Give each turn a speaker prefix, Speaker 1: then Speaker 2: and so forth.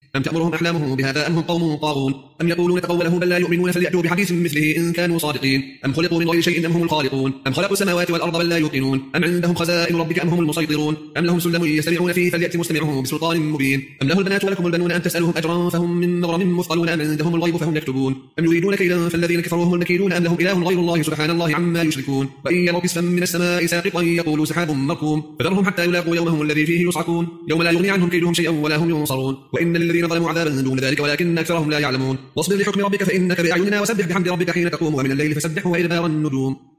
Speaker 1: أم تأمرهم أحلامهم بهذا أم هم قوم طاغون أم يقولون تقوله بل لا يؤمنون فليأتوا بحديث مثله إن كانوا صادقين أم خلقوا من غير شيء أم هم الخالقون أم خلقوا السماوات والأرض بل لا يوقنون أم عندهم خزائن ربك أم هم المسيطرون أم لهم سلم يستمعون فيه فليأت مستمعهم بسلطان مبين أم له البنات ولكم البنون أم تسألهم أجرا فهم من مغرم مثقلون أم عندهم الغيب فهم يكتبون أم يريدون كيدا فالذين كفروا هم المكيدون أم لهم إله غير الله سبحان الله عما يشركون وإن يروا كسفا من السماء ساقطا يقولوا سحاب مركوم فذرهم حتى يلاقوا يومهم الذي فيه يصعقون يوم لا يغني عنهم كيدهم شيئا ولا هم ينصرون وإن للذين ظلموا عذابا دون ذلك ولكن أكثرهم لا يعلمون واصبر لحكم ربك فإنك بأعيننا وسبح بحمد ربك حين تقوم ومن الليل فسبحه وإدبار النجوم